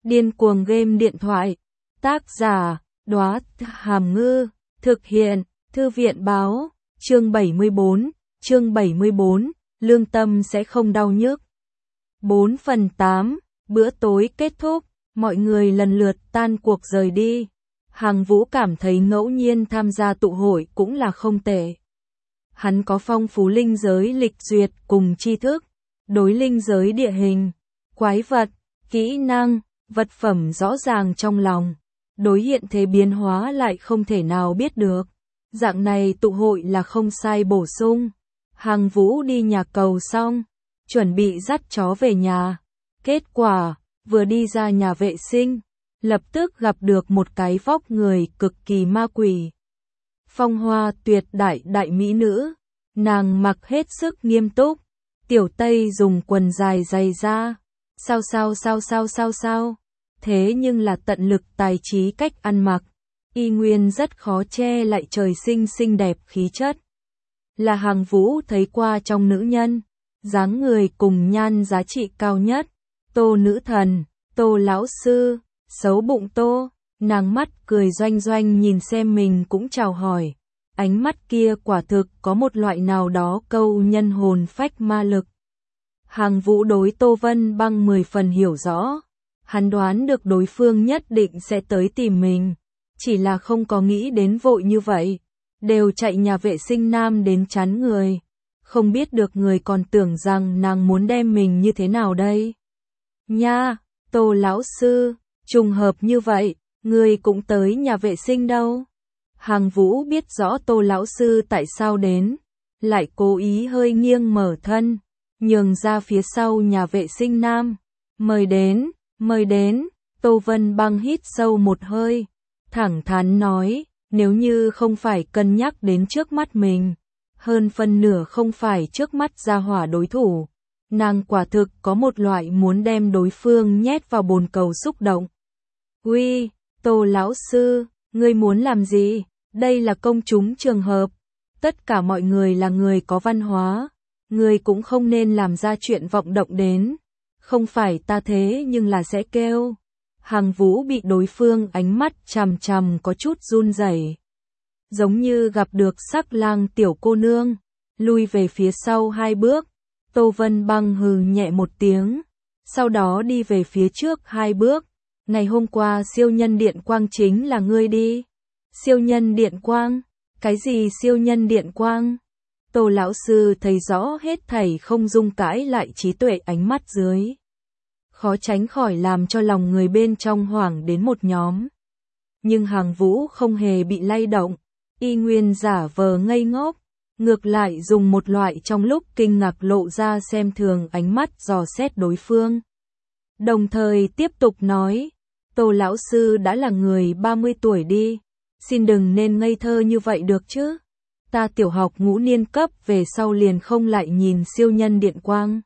Điên cuồng game điện thoại. Tác giả, Đóa Hàm Ngư. Thực hiện, Thư viện báo. Chương 74, lương tâm sẽ không đau nhức. 4/8, bữa tối kết thúc, mọi người lần lượt tan cuộc rời đi. Hằng Vũ cảm thấy ngẫu nhiên tham gia tụ hội cũng là không tệ. Hắn có phong phú linh giới lịch duyệt cùng tri thức, đối linh giới địa hình, quái vật, kỹ năng, vật phẩm rõ ràng trong lòng, đối hiện thế biến hóa lại không thể nào biết được. Dạng này tụ hội là không sai bổ sung. Hằng Vũ đi nhà cầu xong, chuẩn bị dắt chó về nhà. Kết quả, vừa đi ra nhà vệ sinh, lập tức gặp được một cái vóc người cực kỳ ma quỷ. Phong hoa tuyệt đại mỹ nữ, nàng mặc hết sức nghiêm túc, tiểu tây dùng quần dài dày da. Sao, thế nhưng là tận lực tài trí cách ăn mặc, y nguyên rất khó che lại trời sinh xinh đẹp khí chất. Là Hằng Vũ thấy qua trong nữ nhân, dáng người cùng nhan giá trị cao nhất. Tô nữ thần, Tô lão sư, xấu bụng Tô, nàng mắt cười doanh doanh nhìn xem mình cũng chào hỏi. Ánh mắt kia quả thực có một loại nào đó câu nhân hồn phách ma lực. Hằng Vũ đối Tô Vân Băng 10 phần hiểu rõ, hắn đoán được đối phương nhất định sẽ tới tìm mình, chỉ là không có nghĩ đến vội như vậy, đều chạy nhà vệ sinh nam đến chắn người, không biết được người còn tưởng rằng nàng muốn đem mình như thế nào đây. Nha, Tô lão sư, trùng hợp như vậy, người cũng tới nhà vệ sinh đâu. Hằng Vũ biết rõ Tô lão sư tại sao đến, lại cố ý hơi nghiêng mở thân, nhường ra phía sau nhà vệ sinh nam. Mời đến, Tô Vân Băng hít sâu một hơi, thẳng thắn nói, nếu như không phải cân nhắc đến trước mắt mình, hơn phân nửa không phải trước mắt gia hỏa đối thủ, nàng quả thực có một loại muốn đem đối phương nhét vào bồn cầu xúc động. Uy, Tô lão sư, ngươi muốn làm gì? Đây là công chúng trường hợp, tất cả mọi người là người có văn hóa, ngươi cũng không nên làm ra chuyện vọng động đến, không phải ta thế nhưng là sẽ kêu. Hằng Vũ bị đối phương ánh mắt chằm chằm có chút run rẩy, giống như gặp được sắc lang tiểu cô nương, lui về phía sau 2 bước. Tô Vân Băng hừ nhẹ một tiếng, sau đó đi về phía trước 2 bước. Ngày hôm qua siêu nhân điện quang chính là ngươi đi. Siêu nhân điện quang? Cái gì siêu nhân điện quang? Tô lão sư thấy rõ hết thảy không dung cãi lại trí tuệ ánh mắt dưới, khó tránh khỏi làm cho lòng người bên trong hoảng đến một nhóm. Nhưng Hằng Vũ không hề bị lay động, y nguyên giả vờ ngây ngốc, ngược lại dùng một loại trong lúc kinh ngạc lộ ra xem thường ánh mắt dò xét đối phương. Đồng thời tiếp tục nói, Tô lão sư đã là người 30 tuổi đi, xin đừng nên ngây thơ như vậy được chứ. Ta tiểu học ngũ niên cấp về sau liền không lại nhìn siêu nhân điện quang.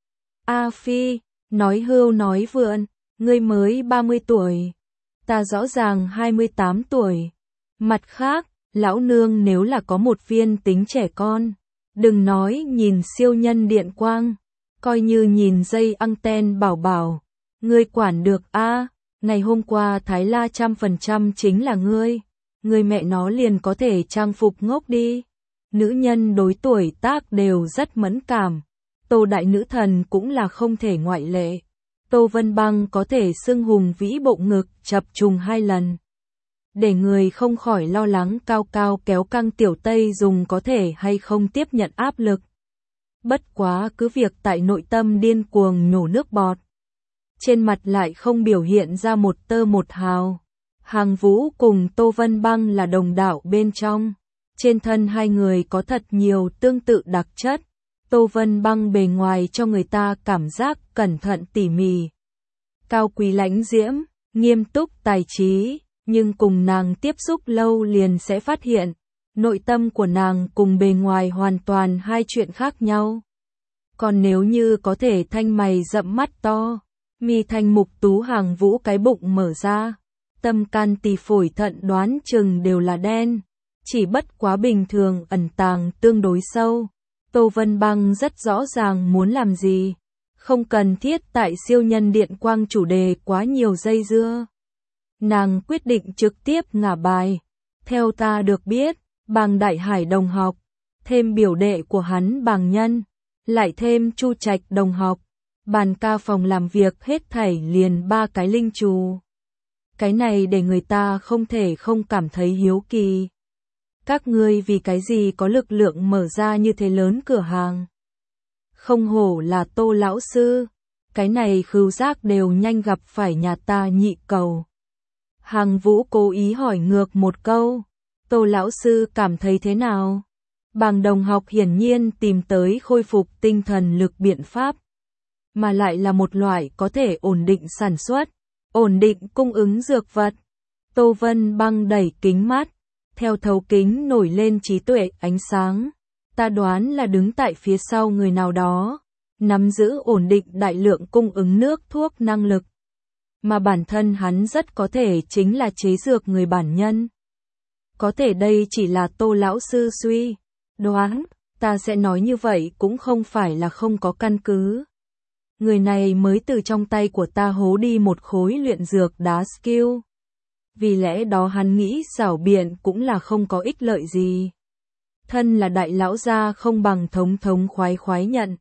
A Phi, nói hưu nói vượn, ngươi mới 30 tuổi, ta rõ ràng 28 tuổi. Mặt khác, lão nương nếu là có một viên tính trẻ con, đừng nói nhìn siêu nhân điện quang, coi như nhìn dây anten bảo bảo, ngươi quản được a? Ngày hôm qua Thái La 100% chính là ngươi mẹ nó liền có thể trang phục ngốc đi. Nữ nhân đối tuổi tác đều rất mẫn cảm, Tô đại nữ thần cũng là không thể ngoại lệ. Tô Vân Băng có thể xưng hùng vĩ bộ ngực chập trùng 2 lần, để người không khỏi lo lắng cao cao kéo căng tiểu tây dùng có thể hay không tiếp nhận áp lực. Bất quá cứ việc tại nội tâm điên cuồng nhổ nước bọt, trên mặt lại không biểu hiện ra một tơ một hào. Hằng Vũ cùng Tô Vân Băng là đồng đạo bên trong, trên thân hai người có thật nhiều tương tự đặc chất. Tô Vân Băng bề ngoài cho người ta cảm giác cẩn thận tỉ mỉ, cao quý lãnh diễm, nghiêm túc tài trí, nhưng cùng nàng tiếp xúc lâu liền sẽ phát hiện, nội tâm của nàng cùng bề ngoài hoàn toàn hai chuyện khác nhau. Còn nếu như có thể thanh mày rậm mắt to, mi thanh mục tú, Hằng Vũ cái bụng mở ra, tâm can tỳ phổi thận đoán chừng đều là đen, chỉ bất quá bình thường ẩn tàng tương đối sâu. Tô Vân Băng rất rõ ràng muốn làm gì, Không cần thiết tại siêu nhân điện quang chủ đề quá nhiều dây dưa. Nàng quyết định trực tiếp ngả bài. Theo ta được biết, Bàng Đại Hải đồng học, thêm biểu đệ của hắn Bàng Nhân, lại thêm Chu Trạch đồng học, bàn ca phòng làm việc hết thảy liền 3 cái linh trù. Cái này để người ta không thể không cảm thấy hiếu kỳ. Các ngươi vì cái gì có lực lượng mở ra như thế lớn cửa hàng? Không hổ là Tô lão sư, cái này khứu giác đều nhanh gặp phải nhà ta nhị cầu. Hàng Vũ cố ý hỏi ngược một câu, Tô lão sư cảm thấy thế nào? Bàng đồng học hiển nhiên tìm tới khôi phục tinh thần lực biện pháp, mà lại là một loại có thể ổn định sản xuất, ổn định cung ứng dược vật. Tô Vân Băng đẩy kính mắt, theo thấu kính nổi lên trí tuệ ánh sáng. Ta đoán là đứng tại phía sau người nào đó, nắm giữ ổn định đại lượng cung ứng nước thuốc năng lực. Mà bản thân hắn rất có thể chính là chế dược người bản nhân. Có thể đây chỉ là Tô lão sư suy đoán, ta sẽ nói như vậy cũng không phải là không có căn cứ. Người này mới từ trong tay của ta hố đi một khối luyện dược đá skill. Vì lẽ đó hắn nghĩ xảo biện cũng là không có ích lợi gì. Thân là đại lão gia không bằng thống thống khoái khoái nhận.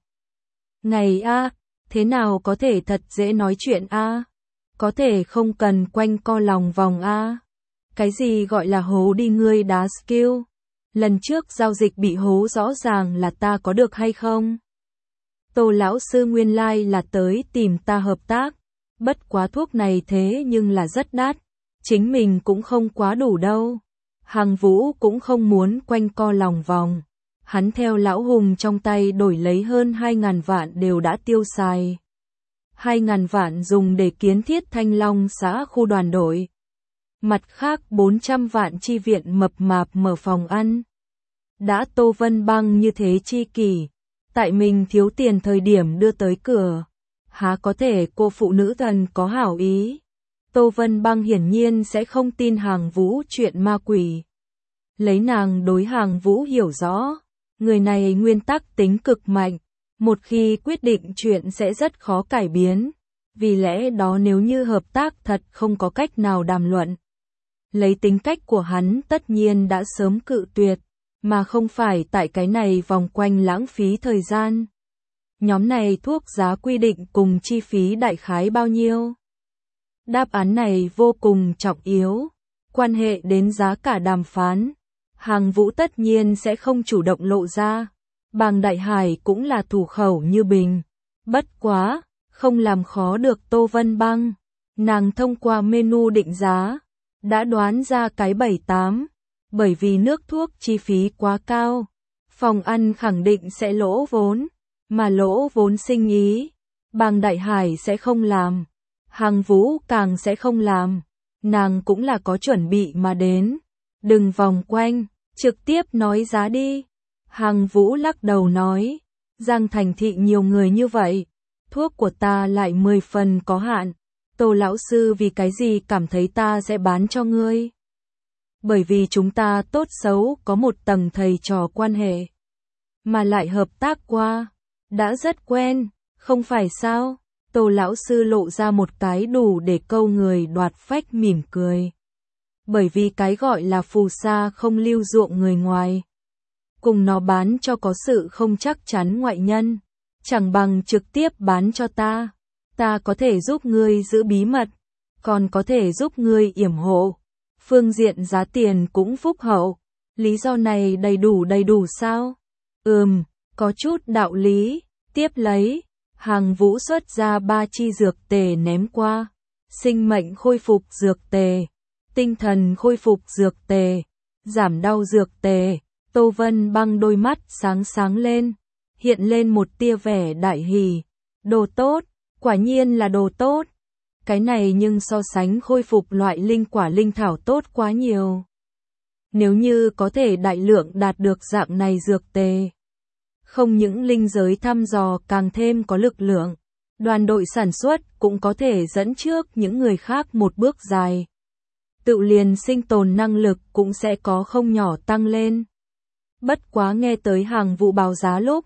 Ngày a, thế nào có thể thật dễ nói chuyện a? Có thể không cần quanh co lòng vòng a. Cái gì gọi là hố đi ngươi đá skill? Lần trước giao dịch bị hố rõ ràng là ta có được hay không? Tô lão sư nguyên lai là tới tìm ta hợp tác. Bất quá thuốc này thế nhưng là rất đắt. Chính mình cũng không quá đủ đâu. Hàng Vũ cũng không muốn quanh co lòng vòng. Hắn theo lão hùng trong tay đổi lấy hơn 2.000 vạn đều đã tiêu xài. 2.000 vạn dùng để kiến thiết Thanh Long xã khu đoàn đội. Mặt khác 400 vạn chi viện mập mạp mở phòng ăn. Đã Tô Vân Băng như thế chi kỷ, tại mình thiếu tiền thời điểm đưa tới cửa. Há có thể cô phụ nữ thần có hảo ý. Tô Vân Băng hiển nhiên sẽ không tin Hàng Vũ chuyện ma quỷ. Lấy nàng đối Hàng Vũ hiểu rõ, người này nguyên tắc tính cực mạnh, một khi quyết định chuyện sẽ rất khó cải biến, vì lẽ đó nếu như hợp tác thật không có cách nào đàm luận. Lấy tính cách của hắn tất nhiên đã sớm cự tuyệt, mà không phải tại cái này vòng quanh lãng phí thời gian. Nhóm này thuốc giá quy định cùng chi phí đại khái bao nhiêu? Đáp án này vô cùng trọng yếu, quan hệ đến giá cả đàm phán. Hàng Vũ tất nhiên sẽ không chủ động lộ ra. Bàng Đại Hải cũng là thủ khẩu như bình. Bất quá, không làm khó được Tô Vân Băng. Nàng thông qua menu định giá, đã đoán ra cái 7-8. Bởi vì nước thuốc chi phí quá cao, phòng ăn khẳng định sẽ lỗ vốn. Mà lỗ vốn sinh ý, Bàng Đại Hải sẽ không làm. Hàng Vũ càng sẽ không làm. Nàng cũng là có chuẩn bị mà đến. Đừng vòng quanh, trực tiếp nói giá đi. Hàng Vũ lắc đầu nói, Giang Thành thị nhiều người như vậy, thuốc của ta lại 10 phần có hạn. Tô lão sư vì cái gì cảm thấy ta sẽ bán cho ngươi? Bởi vì chúng ta tốt xấu có một tầng thầy trò quan hệ, mà lại hợp tác qua, đã rất quen, không phải sao? Tô lão sư lộ ra một cái đủ để câu người đoạt phách mỉm cười. Bởi vì cái gọi là phù sa không lưu ruộng người ngoài. Cùng nó bán cho có sự không chắc chắn ngoại nhân. Chẳng bằng trực tiếp bán cho ta. Ta có thể giúp ngươi giữ bí mật. Còn có thể giúp ngươi yểm hộ. Phương diện giá tiền cũng phúc hậu. Lý do này đầy đủ sao? Có chút đạo lý. Tiếp lấy. Hàng Vũ xuất ra 3 chi dược tề ném qua. Sinh mệnh khôi phục dược tề. Tinh thần khôi phục dược tề. Giảm đau dược tề. Tô Vân Băng đôi mắt sáng lên. Hiện lên một tia vẻ đại hỉ. Đồ tốt. Quả nhiên là đồ tốt. Cái này nhưng so sánh khôi phục loại linh quả linh thảo tốt quá nhiều. Nếu như có thể đại lượng đạt được dạng này dược tề. Không những linh giới thăm dò càng thêm có lực lượng, đoàn đội sản xuất cũng có thể dẫn trước những người khác một bước dài. Tự liền sinh tồn năng lực cũng sẽ có không nhỏ tăng lên. Bất quá nghe tới Hàng Vũ báo giá lúc,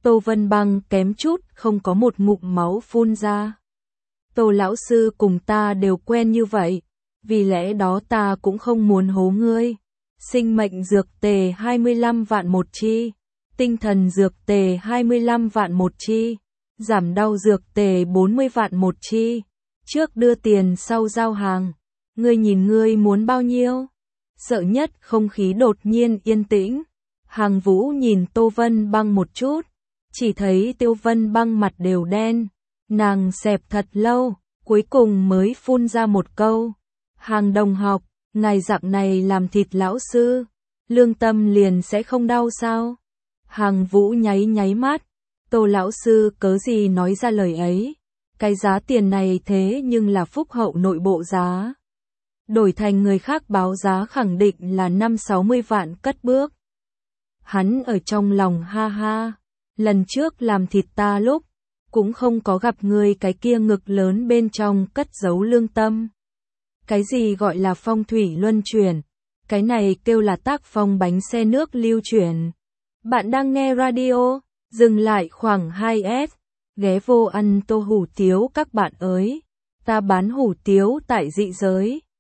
Tô Vân Băng kém chút không có một ngụm máu phun ra. Tô lão sư cùng ta đều quen như vậy, vì lẽ đó ta cũng không muốn hố ngươi. Sinh mệnh dược tề 25 vạn một chi, tinh thần dược tề 25 vạn một chi, giảm đau dược tề 40 vạn một chi. Trước đưa tiền sau giao hàng, ngươi nhìn ngươi muốn bao nhiêu? Sợ nhất không khí đột nhiên yên tĩnh. Hàng Vũ nhìn Tô Vân Băng một chút, chỉ thấy Tiêu Vân Băng mặt đều đen, nàng xẹp thật lâu, cuối cùng mới phun ra một câu. Hàng đồng học, ngài dạng này làm thịt lão sư, lương tâm liền sẽ không đau sao? Hàng Vũ nháy nháy mắt, Tô lão sư cớ gì nói ra lời ấy, cái giá tiền này thế nhưng là phúc hậu nội bộ giá. Đổi thành người khác báo giá khẳng định là 50-60 vạn cất bước. Hắn ở trong lòng ha ha, lần trước làm thịt ta lúc, cũng không có gặp người cái kia ngực lớn bên trong cất giấu lương tâm. Cái gì gọi là phong thủy luân chuyển, cái này kêu là tác phong bánh xe nước lưu chuyển. Bạn đang nghe radio, dừng lại khoảng 2S, ghé vô ăn tô hủ tiếu các bạn ơi, ta bán hủ tiếu tại dị giới.